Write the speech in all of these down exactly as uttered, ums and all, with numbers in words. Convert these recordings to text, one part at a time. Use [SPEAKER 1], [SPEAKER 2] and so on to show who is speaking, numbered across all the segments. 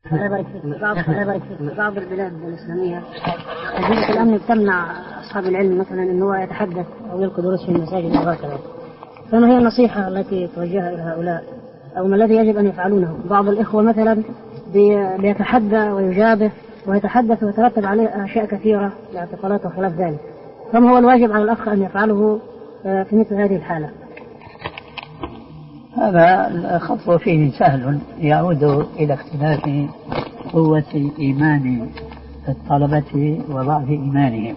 [SPEAKER 1] الله يبارك فيك. بعض الله يبارك فيك. بعض البلاد الإسلامية أجهزة الأمن بتمنع أصحاب العلم مثلا إن هو يتحدث أو يلقي دروس في المساجد وهكذا، فما هي النصيحة التي توجهها إلى هؤلاء أو ما الذي يجب أن يفعلونه؟ بعض الإخوة مثلا بيتحدى ويجابه ويتحدث ويترتب عليه أشياء كثيرة لاعتقالات وخلاف ذلك، فما هو الواجب على الأخ أن يفعله في مثل هذه الحالة؟
[SPEAKER 2] هذا الخطوة فيه سهل، يعود إلى اختلاف قوة إيمان الطلبة وضعف إيمانهم،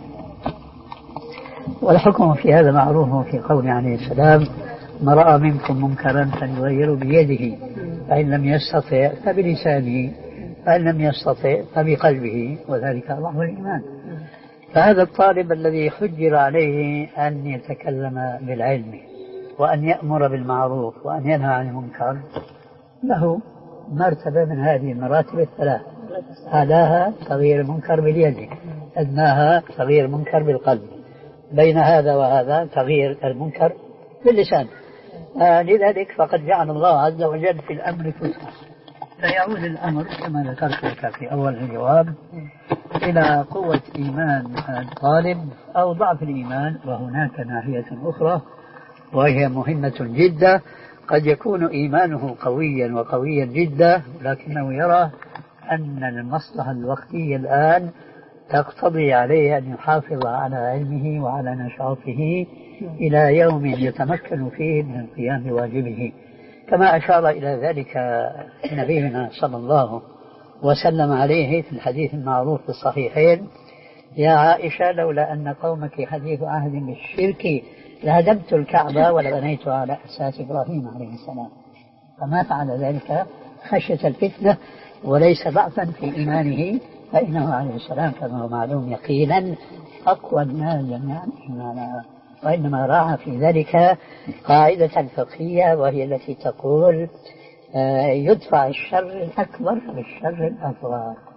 [SPEAKER 2] والحكم في هذا معروف في قول عليه السلام: من رأى منكم منكرا فليغيره بيده، فإن لم يستطع فبلسانه، فإن لم يستطع فبقلبه، وذلك ضعف الإيمان. فهذا الطالب الذي حجر عليه أن يتكلم بالعلم وأن يأمر بالمعروف وأن ينهى عن المنكر له مرتبة من هذه المراتب الثلاث: أعلاها تغيير المنكر باليد، أدناها تغيير المنكر بالقلب، بين هذا وهذا تغيير المنكر باللسان. آه لذلك فقد جعل الله عز وجل في الأمر فتحة، فيعود الأمر كما ذكرت لك في أول الجواب إلى قوة إيمان الطالب أو ضعف الإيمان. وهناك ناحية أخرى وهي مهمة جدا، قد يكون إيمانه قويا وقويا جدا لكنه يرى أن المصلحة الوقتية الآن تقتضي عليه أن يحافظ على علمه وعلى نشاطه إلى يوم يتمكن فيه من القيام بواجبه، كما أشار إلى ذلك نبينا صلى الله وسلم عليه في الحديث المعروف في الصحيحين: يا عائشة لولا أن قومك حديث عهد بالشرك لهدمت الكعبة ولبنيتها على أساس إبراهيم عليه السلام. فما فعل ذلك خشية الفتنة وليس ضعفا في إيمانه، فإنه عليه السلام كما هو معلوم يقينا أقوى الناس جميعا إيمانا، وإنما راعى في ذلك قاعدة الفقهية وهي التي تقول: يدفع الشر الأكبر بالشر الأصغر.